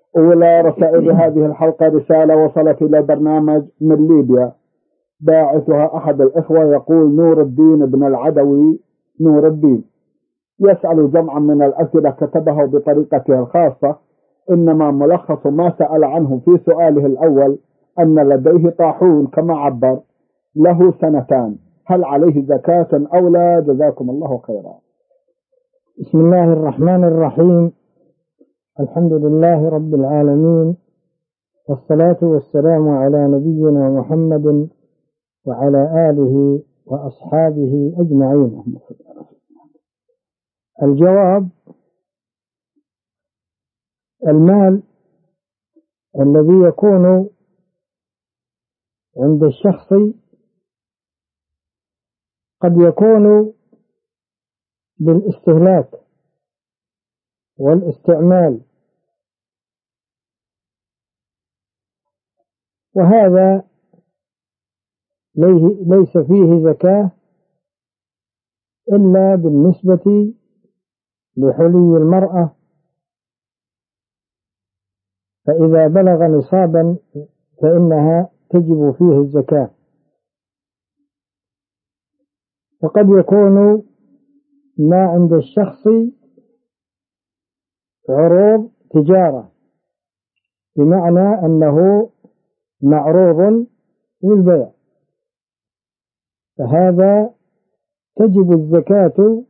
أولى رسائل هذه الحلقة رسالة وصلت إلى برنامج من ليبيا، باعثها أحد الإخوة يقول: نور الدين بن العدوي نور الدين يسأل جمعا من الأسئلة كتبه بطريقته الخاصة، إنما ملخص ما سأل عنه في سؤاله الأول أن لديه طاحون كما عبر له 2 هل عليه زكاة أو لا؟ جزاكم الله خيرا. بسم الله الرحمن الرحيم. الحمد لله رب العالمين، والصلاة والسلام على نبينا محمد وعلى آله وأصحابه أجمعين. الجواب: المال الذي يكون عند الشخص قد يكون بالاستهلاك والاستعمال، وهذا ليس فيه زكاة إلا بالنسبة لحلي المرأة، فإذا بلغ نصابا فإنها تجب فيه الزكاة. وقد يكون ما عند الشخص عروض تجارة، بمعنى أنه معروض للبيع، فهذا تجب الزكاة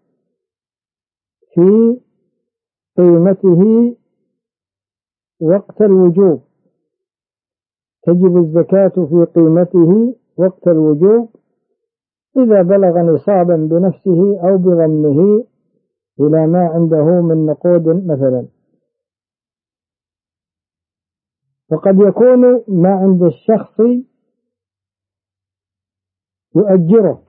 في قيمته وقت الوجوب، تجب الزكاة في قيمته وقت الوجوب إذا بلغ نصابا بنفسه أو بضمه إلى ما عنده من نقود مثلا. وقد يكون ما عند الشخص يؤجره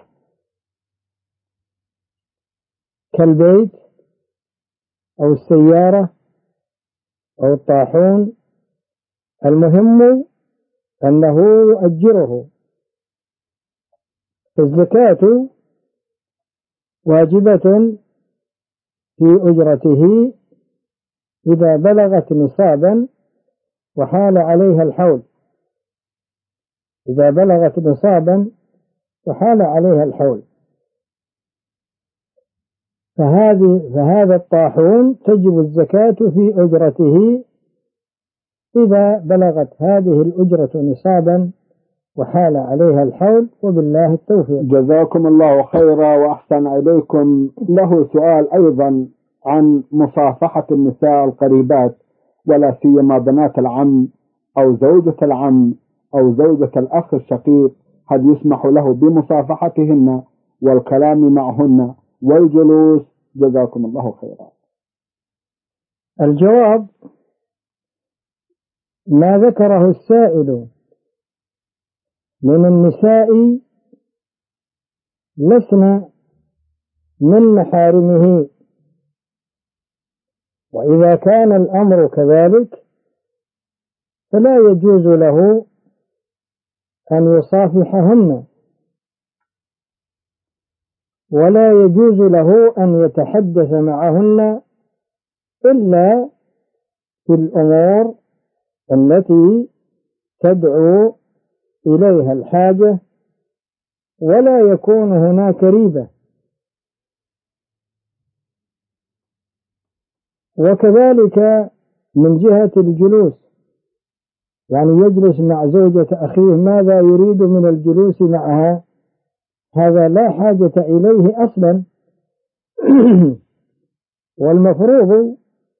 كالبيت أو السيارة أو الطاحون، المهم أنه يؤجره، فالزكاة واجبة في أجرته إذا بلغت نصابا وحال عليها الحول، إذا بلغت نصابا وحال عليها الحول، فهذا الطاحون تجب الزكاة في أجرته إذا بلغت هذه الأجرة نصابا وحال عليها الحول، وبالله التوفيق. جزاكم الله خيرا وأحسن إليكم. له سؤال أيضا عن مصافحة النساء القريبات، ولا سيما بنات العم أو زوجة العم أو زوجة الأخ الشقيق، هل يسمح له بمصافحتهن والكلام معهن والجلوس؟ جزاكم الله خيرا. الجواب: ما ذكره السائل من النساء لسنا من محارمه، وإذا كان الأمر كذلك فلا يجوز له أن يصافحهن، ولا يجوز له أن يتحدث معهن إلا في الأمور التي تدعو إليها الحاجة، ولا يكون هناك ريبة. وكذلك من جهة الجلوس، يعني يجلس مع زوجة أخيه، ماذا يريد من الجلوس معها؟ هذا لا حاجة إليه أصلا. والمفروض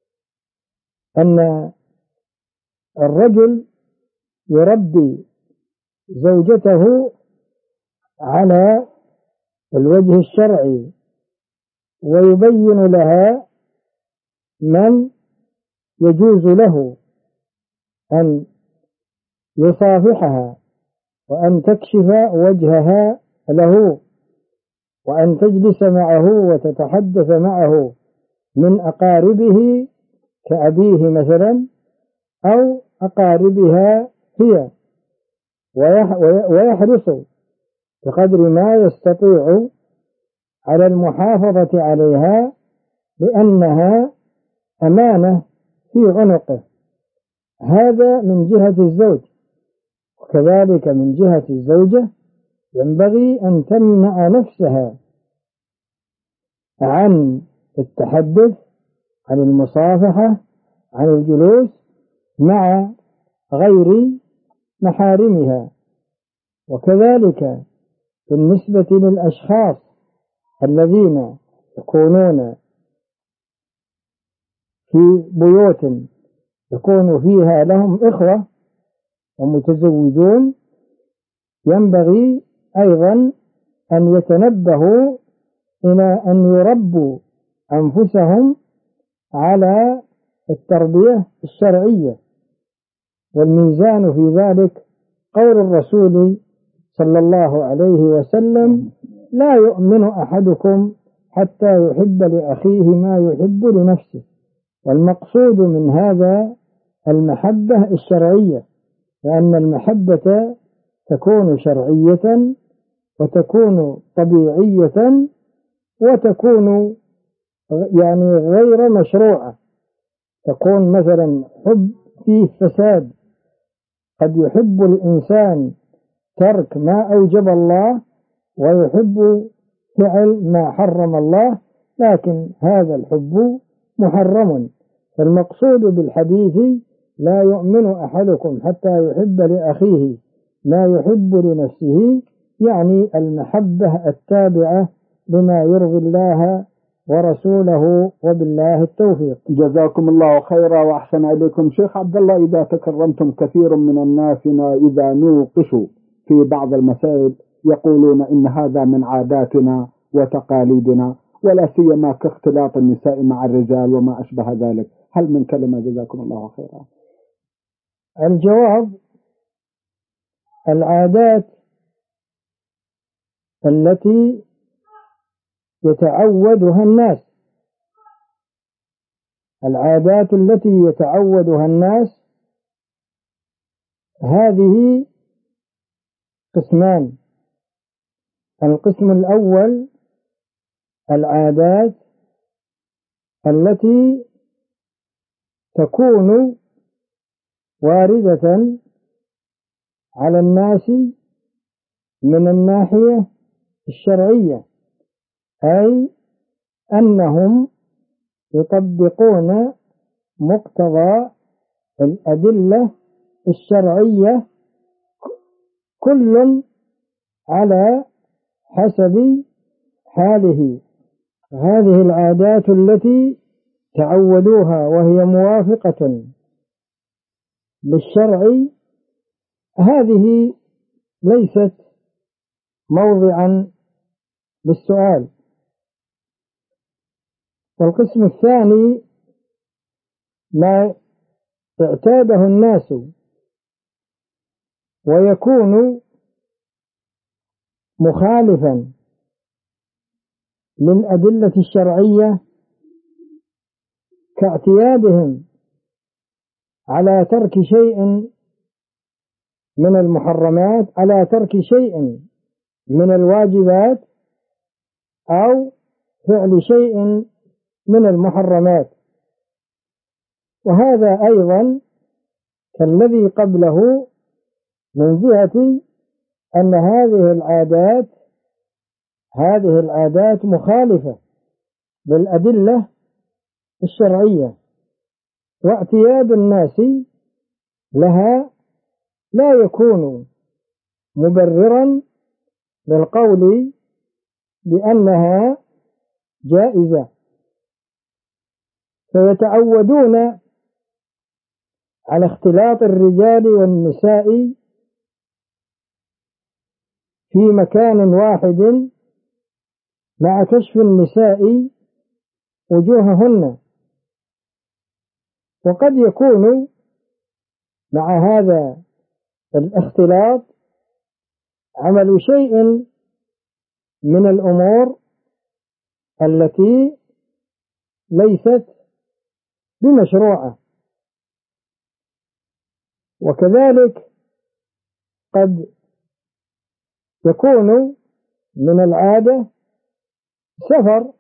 أن الرجل يربي زوجته على الوجه الشرعي، ويبين لها من يجوز له أن يصافحها، وأن تكشف وجهها له، وأن تجلس معه وتتحدث معه من أقاربه كأبيه مثلا أو أقاربها هي، ويحرص بقدر ما يستطيع على المحافظة عليها، لأنها أمانة في عنقه، هذا من جهة الزوج. وكذلك من جهة الزوجة ينبغي أن تمنع نفسها عن التحدث، عن المصافحة، عن الجلوس مع غير محارمها. وكذلك بالنسبة للأشخاص الذين يكونون في بيوت يكون فيها لهم إخوة ومتزوجون، ينبغي أيضا أن يتنبهوا إلى أن يربوا أنفسهم على التربية الشرعية. والميزان في ذلك قول الرسول صلى الله عليه وسلم: لا يؤمن أحدكم حتى يحب لأخيه ما يحب لنفسه. والمقصود من هذا المحبة الشرعية، لأن المحبة تكون شرعية وتكون طبيعية وتكون يعني غير مشروعة. تكون مثلا حب فيه فساد، قد يحب الإنسان ترك ما أوجب الله ويحب فعل ما حرم الله، لكن هذا الحب محرم. فالمقصود بالحديث: لا يؤمن أحدكم حتى يحب لأخيه ما يحب لنفسه، يعني المحبة التابعة لما يرضي الله ورسوله، وبالله التوفيق. جزاكم الله خيرا وأحسن إليكم شيخ عبد الله. إذا تكرمتم، كثير من الناس إذا نوقشوا في بعض المسائل يقولون إن هذا من عاداتنا وتقاليدنا، ولا سيما كاختلاط النساء مع الرجال وما أشبه ذلك. هل من كلمة؟ جزاكم الله خيرا. الجواب: العادات التي يتعودها الناس، العادات التي يتعودها الناس هذه قسمان. القسم الأول: العادات التي تكون واردة على الناس من الناحية الشرعية، أي أنهم يطبقون مقتضى الأدلة الشرعية كل على حسب حاله. هذه العادات التي تعودوها وهي موافقة للشرع هذه ليست موضعا للسؤال. والقسم الثاني: ما اعتاده الناس ويكون مخالفا للأدلة الشرعية، كاعتيادهم على ترك شيء من المحرمات، على ترك شيء من الواجبات، أو فعل شيء من المحرمات. وهذا أيضا كالذي قبله من جهة أن هذه العادات مخالفة للأدلة الشرعية، واعتياد الناس لها لا يكون مبررا للقول بأنها جائزة. فيتعودون على اختلاط الرجال والنساء في مكان واحد مع كشف النساء وجوههن، وقد يكون مع هذا الاختلاط عمل شيء من الأمور التي ليست بمشروعة. وكذلك قد يكون من العادة سفر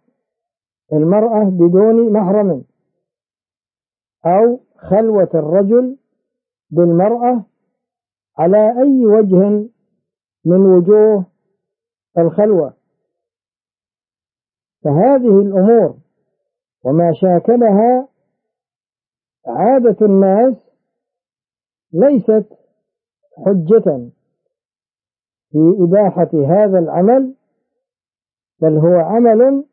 المرأة بدون محرم، أو خلوة الرجل بالمرأة على أي وجه من وجوه الخلوة. فهذه الأمور وما شاكلها عادة الناس ليست حجة في إباحة هذا العمل، بل هو عمل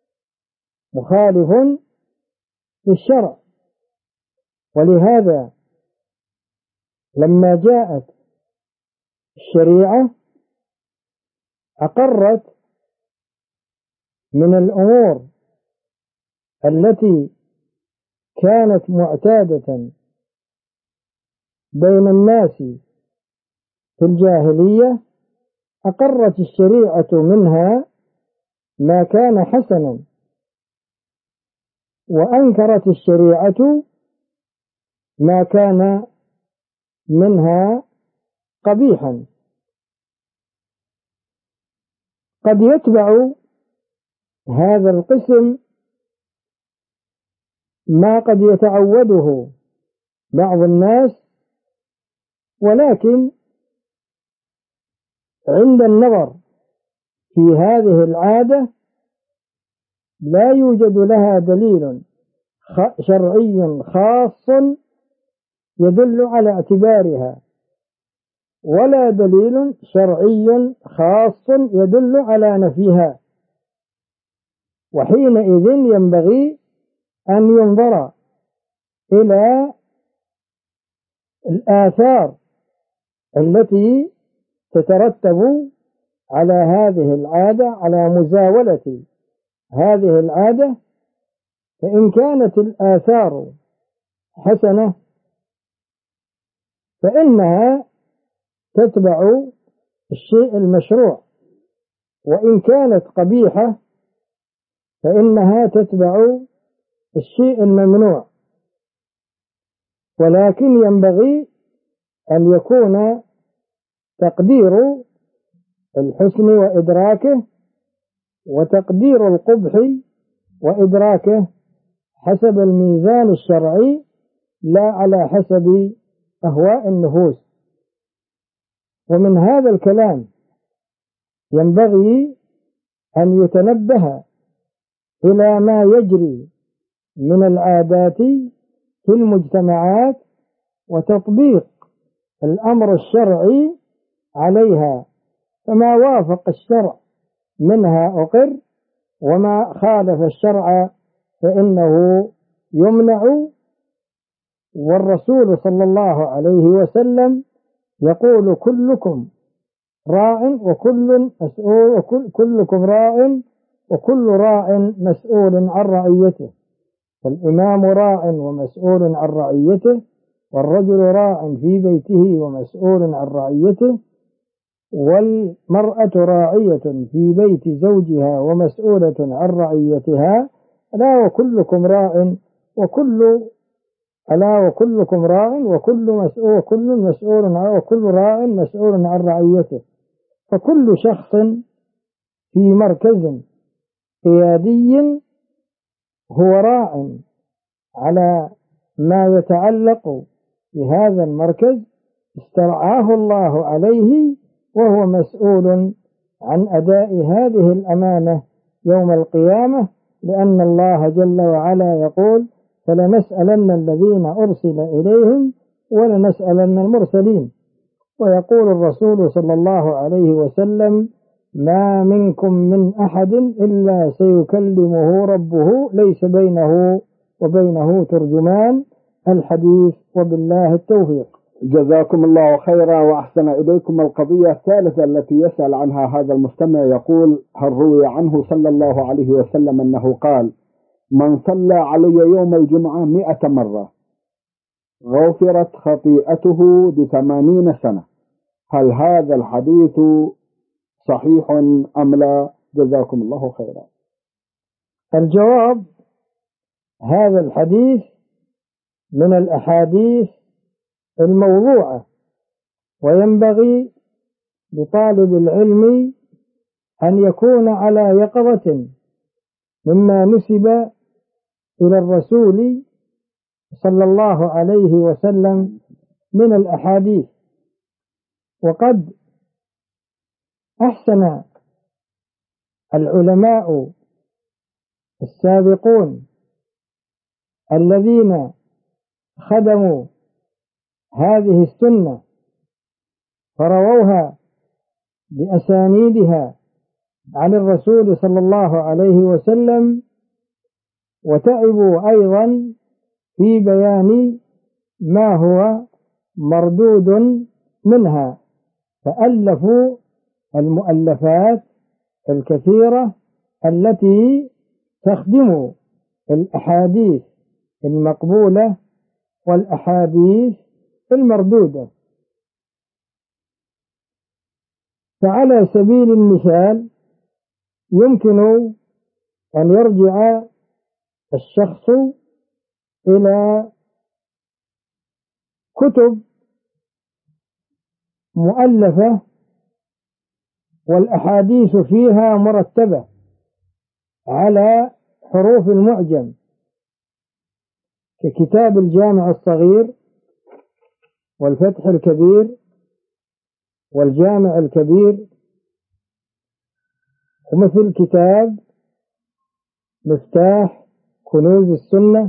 مخالف للشرع. ولهذا لما جاءت الشريعة أقرت من الأمور التي كانت معتادة بين الناس في الجاهلية، أقرت الشريعة منها ما كان حسنا، وأنكرت الشريعة ما كان منها قبيحا. قد يتبع هذا القسم ما قد يتعوده بعض الناس، ولكن عند النظر في هذه العادة لا يوجد لها دليل شرعي خاص يدل على اعتبارها، ولا دليل شرعي خاص يدل على نفيها. وحينئذ ينبغي أن ينظر إلى الآثار التي تترتب على هذه العادة، على مزاولة هذه العادة. فإن كانت الآثار حسنة فإنها تتبع الشيء المشروع، وإن كانت قبيحة فإنها تتبع الشيء الممنوع. ولكن ينبغي أن يكون تقدير الحسن وإدراكه وتقدير القبح وإدراكه حسب الميزان الشرعي، لا على حسب أهواء النفوس. ومن هذا الكلام ينبغي أن يتنبه إلى ما يجري من العادات في المجتمعات وتطبيق الأمر الشرعي عليها، فما وافق الشرع منها أقر، وما خالف الشرع فإنه يمنع. والرسول صلى الله عليه وسلم يقول: كلكم راع وكل مسؤول، كلكم راع وكل راع مسؤول عن رعيته. فالإمام راع ومسؤول عن رعيته، والرجل راع في بيته ومسؤول عن رعيته، والمرأة راعية في بيت زوجها ومسؤولة عن رعيتها. ألا وكلكم راع وكلكم راع وكل راع مسؤول عن رعيته. فكل شخص في مركز قيادي هو راع على ما يتعلق بهذا المركز استرعاه الله عليه، وهو مسؤول عن أداء هذه الأمانة يوم القيامة، لأن الله جل وعلا يقول: فلنسألن الذين أرسل إليهم ولنسألن المرسلين. ويقول الرسول صلى الله عليه وسلم: ما منكم من أحد إلا سيكلمه ربه ليس بينه وبينه ترجمان. الحديث، وبالله التوفيق. جزاكم الله خيرا وأحسن إليكم. القضية الثالثة التي يسأل عنها هذا المستمع يقول: هل روي عنه صلى الله عليه وسلم أنه قال: من صلى علي يوم الجمعة 100 مرة غفرت خطيئته ب80 سنة؟ هل هذا الحديث صحيح أم لا؟ جزاكم الله خيرا. الجواب: هذا الحديث من الأحاديث الموضوعة، وينبغي لطالب العلم أن يكون على يقظة مما نسب إلى الرسول صلى الله عليه وسلم من الأحاديث. وقد أحسن العلماء السابقون الذين خدموا هذه السنة فرووها بأسانيدها عن الرسول صلى الله عليه وسلم، وتعبوا أيضا في بيان ما هو مردود منها، فألفوا المؤلفات الكثيرة التي تخدم الأحاديث المقبولة والأحاديث المردودة. فعلى سبيل المثال يمكن أن يرجع الشخص إلى كتب مؤلفة والأحاديث فيها مرتبة على حروف المعجم، ككتاب الجامع الصغير والفتح الكبير والجامع الكبير، ومثل كتاب مفتاح كنوز السنة،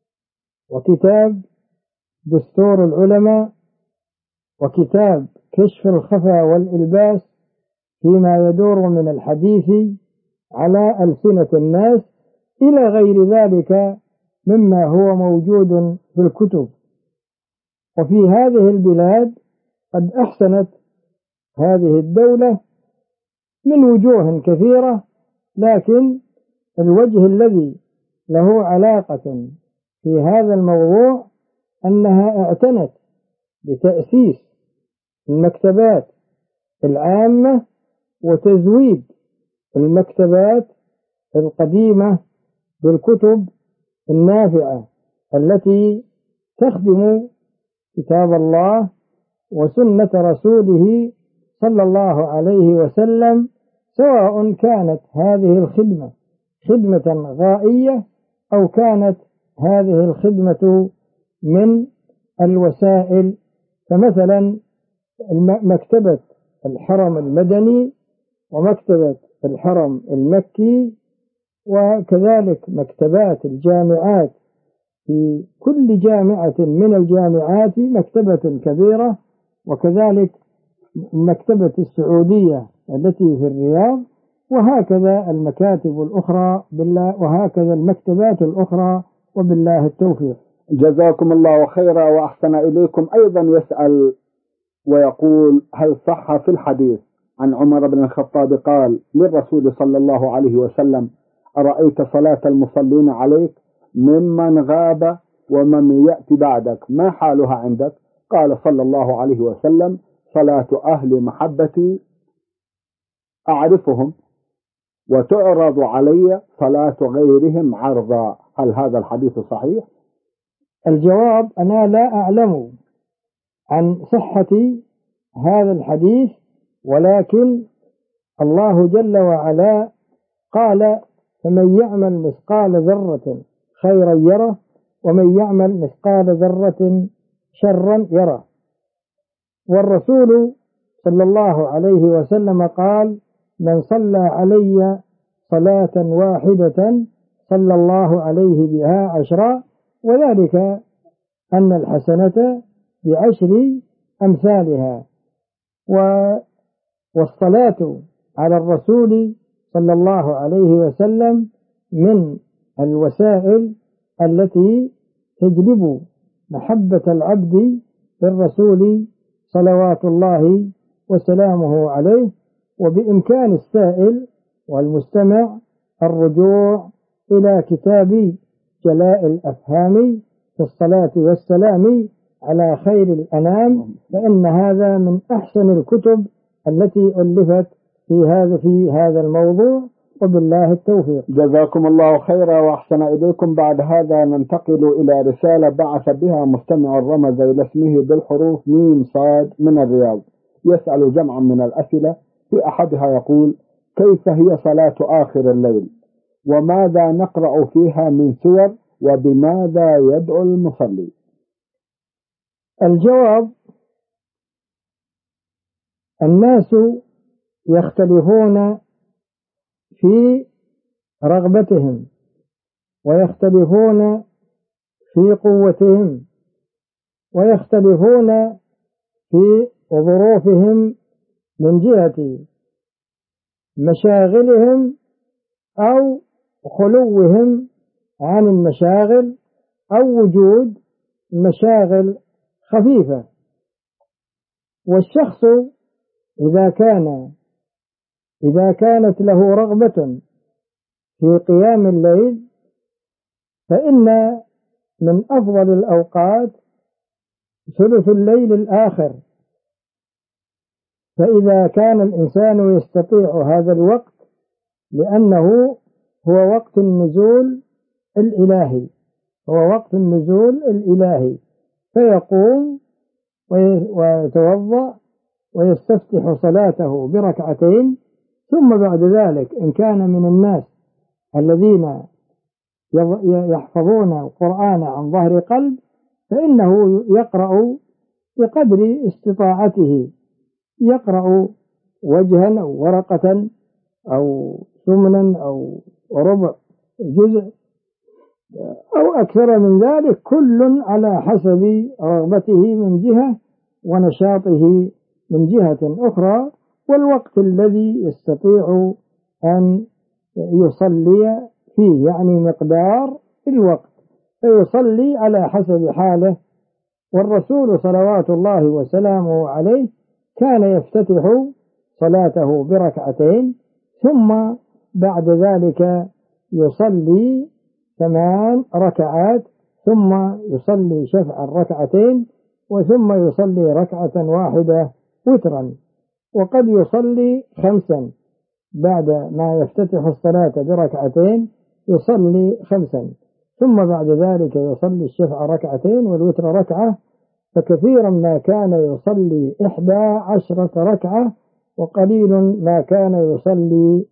وكتاب دستور العلماء، وكتاب كشف الخفا والإلباس فيما يدور من الحديث على ألسنة الناس، إلى غير ذلك مما هو موجود في الكتب. وفي هذه البلاد قد أحسنت هذه الدولة من وجوه كثيرة، لكن الوجه الذي له علاقة في هذا الموضوع أنها اعتنت بتأسيس المكتبات العامة وتزويد المكتبات القديمة بالكتب النافعة التي تخدم كتاب الله وسنة رسوله صلى الله عليه وسلم، سواء كانت هذه الخدمة خدمة غائية أو كانت هذه الخدمة من الوسائل. فمثلا مكتبة الحرم المدني ومكتبة الحرم المكي، وكذلك مكتبات الجامعات، في كل جامعة من الجامعات مكتبة كبيرة، وكذلك مكتبة السعودية التي في الرياض، وهكذا المكاتب الأخرى وهكذا المكتبات الأخرى، وبالله التوفيق. جزاكم الله خيرا وأحسن إليكم. أيضا يسأل ويقول: هل صح في الحديث عن عمر بن الخطاب قال للرسول صلى الله عليه وسلم: أرأيت صلاة المصلين عليك ممن غاب ومن يأتي بعدك ما حالها عندك؟ قال صلى الله عليه وسلم: صلاة أهل محبتي أعرفهم وتعرض علي صلاة غيرهم عرضا. هل هذا الحديث صحيح؟ الجواب: أنا لا أعلم عن صحة هذا الحديث، ولكن الله جل وعلا قال: فمن يعمل مثقال ذرة خيرا يره ومن يعمل مثقال ذرة شرا يره. والرسول صلى الله عليه وسلم قال: من صلى علي صلاة واحدة صلى الله عليه بها عشرا، وذلك أن الحسنة بعشر أمثالها. والصلاة على الرسول صلى الله عليه وسلم من الوسائل التي تجلب محبة العبد بالرسول صلوات الله وسلامه عليه. وبإمكان السائل والمستمع الرجوع إلى كتاب جلاء الأفهام في الصلاة والسلام على خير الأنام، فإن هذا من أحسن الكتب التي ألفت في هذا الموضوع، وبالله التوفيق. جزاكم الله خيرا وأحسن إليكم. بعد هذا ننتقل إلى رسالة بعث بها مستمع رمز إلى اسمه بالحروف ميم صاد من الرياض، يسأل جمعا من الأسئلة. في أحدها يقول: كيف هي صلاة آخر الليل؟ وماذا نقرأ فيها من سور؟ وبماذا يدعو المصلي؟ الجواب: الناس يختلفون في رغبتهم، ويختلفون في قوتهم، ويختلفون في ظروفهم من جهة مشاغلهم أو خلوهم عن المشاغل أو وجود مشاغل خفيفة. والشخص إذا كانت له رغبة في قيام الليل فإن من أفضل الأوقات ثلث الليل الآخر، فإذا كان الإنسان يستطيع هذا الوقت لأنه هو وقت النزول الإلهي، فيقوم ويتوضأ ويستفتح صلاته بركعتين، ثم بعد ذلك إن كان من الناس الذين يحفظون القرآن عن ظهر قلب فإنه يقرأ بقدر استطاعته، يقرأ وجها أو ورقة أو ثمنا أو ربع جزء أو أكثر من ذلك، كل على حسب رغبته من جهة ونشاطه من جهة أخرى، والوقت الذي يستطيع أن يصلي فيه، يعني مقدار الوقت، فيصلي على حسب حاله. والرسول صلوات الله وسلامه عليه كان يفتتح صلاته بركعتين، ثم بعد ذلك يصلي 8 ركعات، ثم يصلي شفع الركعتين، وثم يصلي ركعة واحدة وترا، وقد يصلي 5 بعد ما يفتتح الصلاة بركعتين، يصلي 5، ثم بعد ذلك يصلي الشفع ركعتين والوتر ركعة. فكثيرا ما كان يصلي 11 ركعة، وقليل ما كان يصلي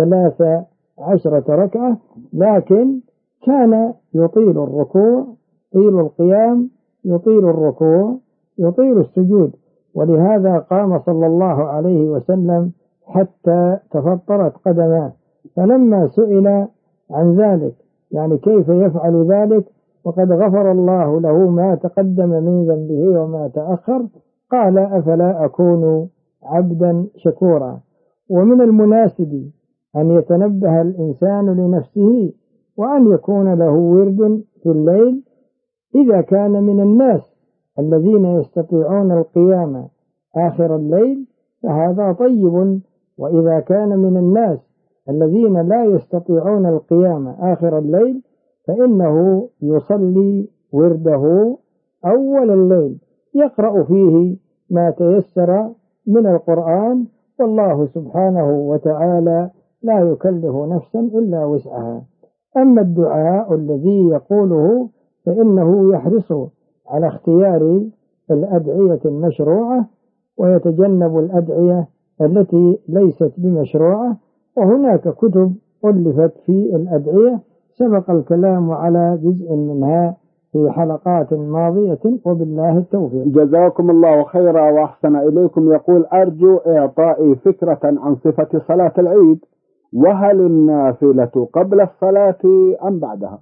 13 ركعة، لكن كان يطيل الركوع، يطيل القيام، يطيل الركوع، يطيل السجود. ولهذا قام صلى الله عليه وسلم حتى تفطرت قدماه، فلما سئل عن ذلك، يعني كيف يفعل ذلك وقد غفر الله له ما تقدم من ذنبه وما تأخر، قال: أفلا أكون عبدا شكورا. ومن المناسب أن يتنبه الإنسان لنفسه، وأن يكون له ورد في الليل إذا كان من الناس الذين يستطيعون القيام آخر الليل فهذا طيب، وإذا كان من الناس الذين لا يستطيعون القيام آخر الليل فإنه يصلي ورده أول الليل، يقرأ فيه ما تيسر من القرآن، والله سبحانه وتعالى لا يكلف نفسا إلا وسعها. أما الدعاء الذي يقوله فإنه يحرص على اختيار الأدعية المشروعة، ويتجنب الأدعية التي ليست بمشروعة. وهناك كتب ألفت في الأدعية سبق الكلام على جزء منها في حلقات ماضية، وبالله التوفيق. جزاكم الله خيرا وأحسن إليكم. يقول: أرجو إعطائي فكرة عن صفة صلاة العيد، وهل النافلة قبل الصلاة أم بعدها؟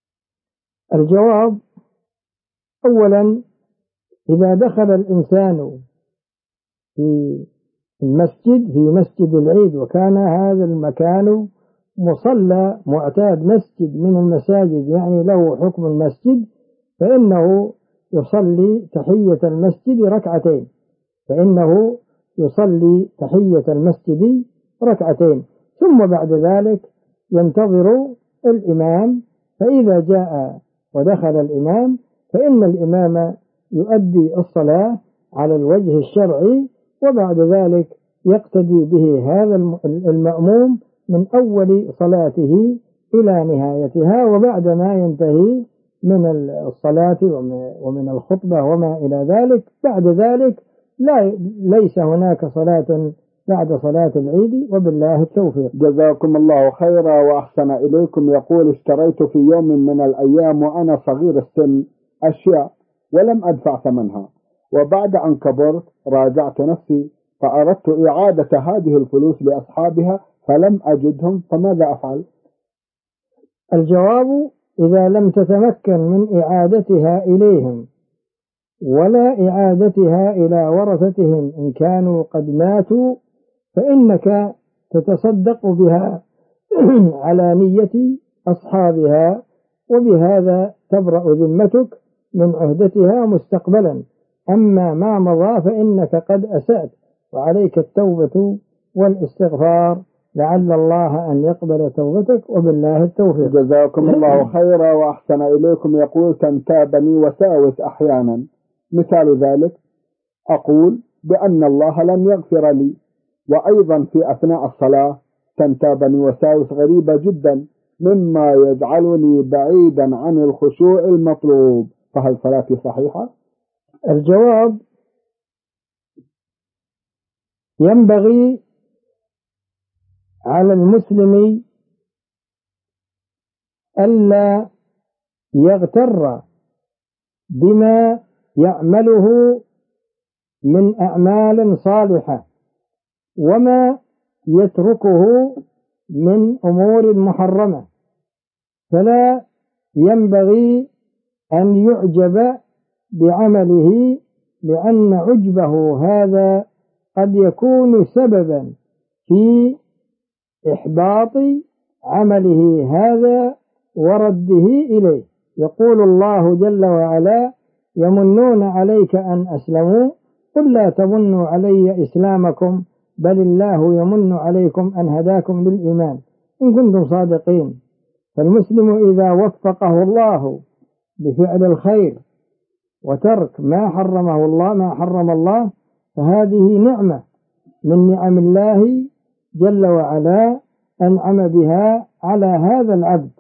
الجواب: أولا، إذا دخل الإنسان في مسجد العيد وكان هذا المكان مصلى معتاد، مسجد من المساجد يعني له حكم المسجد، فإنه يصلي تحية المسجد ركعتين، ثم بعد ذلك ينتظر الإمام، فإذا جاء ودخل الإمام فإن الإمام يؤدي الصلاة على الوجه الشرعي، وبعد ذلك يقتدي به هذا المأموم من أول صلاته إلى نهايتها. وبعد ما ينتهي من الصلاة ومن الخطبة وما إلى ذلك، بعد ذلك ليس هناك صلاة بعد صلاة العيد، وبالله التوفيق. جزاكم الله خيرا وأحسن إليكم. يقول: اشتريت في يوم من الأيام وأنا صغير السن أشياء ولم أدفع ثمنها، وبعد أن كبرت راجعت نفسي فأردت إعادة هذه الفلوس لأصحابها فلم أجدهم، فماذا أفعل؟ الجواب: إذا لم تتمكن من إعادتها إليهم ولا إعادتها إلى ورثتهم إن كانوا قد ماتوا، فإنك تتصدق بها على نية أصحابها، وبهذا تبرأ ذمتك من عهدتها مستقبلا. أما ما مضى فإنك قد أسأت، وعليك التوبة والاستغفار، لعل الله أن يقبل توبتك، وبالله التوفيق. جزاكم الله خيرا وأحسن إليكم. يقول: تنتابني وساوس أحيانا، مثال ذلك أقول بأن الله لم يغفر لي، وأيضا في أثناء الصلاة تنتابني وساوس غريبة جدا مما يجعلني بعيدا عن الخشوع المطلوب، فهل صلاتي صحيحة؟ الجواب: ينبغي على المسلم ألا يغتر بما يعمله من أعمال صالحة وما يتركه من أمور محرمة، فلا ينبغي أن يعجب بعمله، لأن عجبه هذا قد يكون سببا في إحباط عمله هذا ورده إليه. يقول الله جل وعلا: يمنون عليك أن أسلموا، قل لا تمنوا علي إسلامكم بل الله يمن عليكم أن هداكم للإيمان إن كنتم صادقين. فالمسلم إذا وفقه الله بفعل الخير وترك ما حرم الله فهذه نعمة من نعم الله جل وعلا أنعم بها على هذا العبد.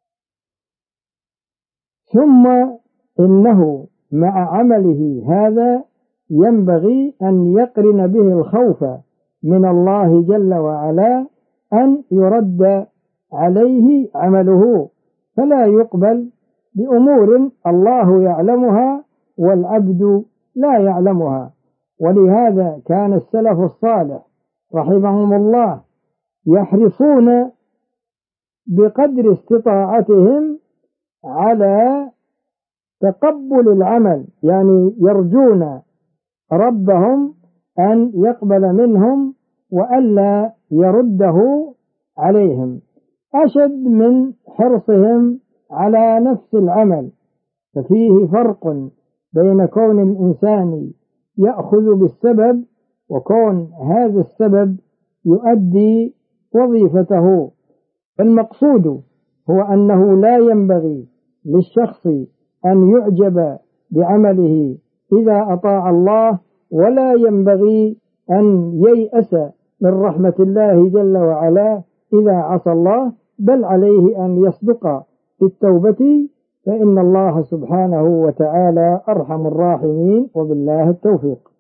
ثم إنه مع عمله هذا ينبغي أن يقرن به الخوف من الله جل وعلا أن يرد عليه عمله، فلا يقبل بأمور الله يعلمها والعبد لا يعلمها. ولهذا كان السلف الصالح رحمهم الله يحرصون بقدر استطاعتهم على تقبل العمل، يعني يرجون ربهم أن يقبل منهم وألا يرده عليهم، أشد من حرصهم على نفس العمل. ففيه فرق بين كون الإنسان يأخذ بالسبب وكون هذا السبب يؤدي وظيفته. فالمقصود هو أنه لا ينبغي للشخص أن يعجب بعمله إذا أطاع الله، ولا ينبغي أن ييأس من رحمة الله جل وعلا إذا عصى الله، بل عليه أن يصدق في التوبة، فإن الله سبحانه وتعالى أرحم الراحمين، وبالله التوفيق.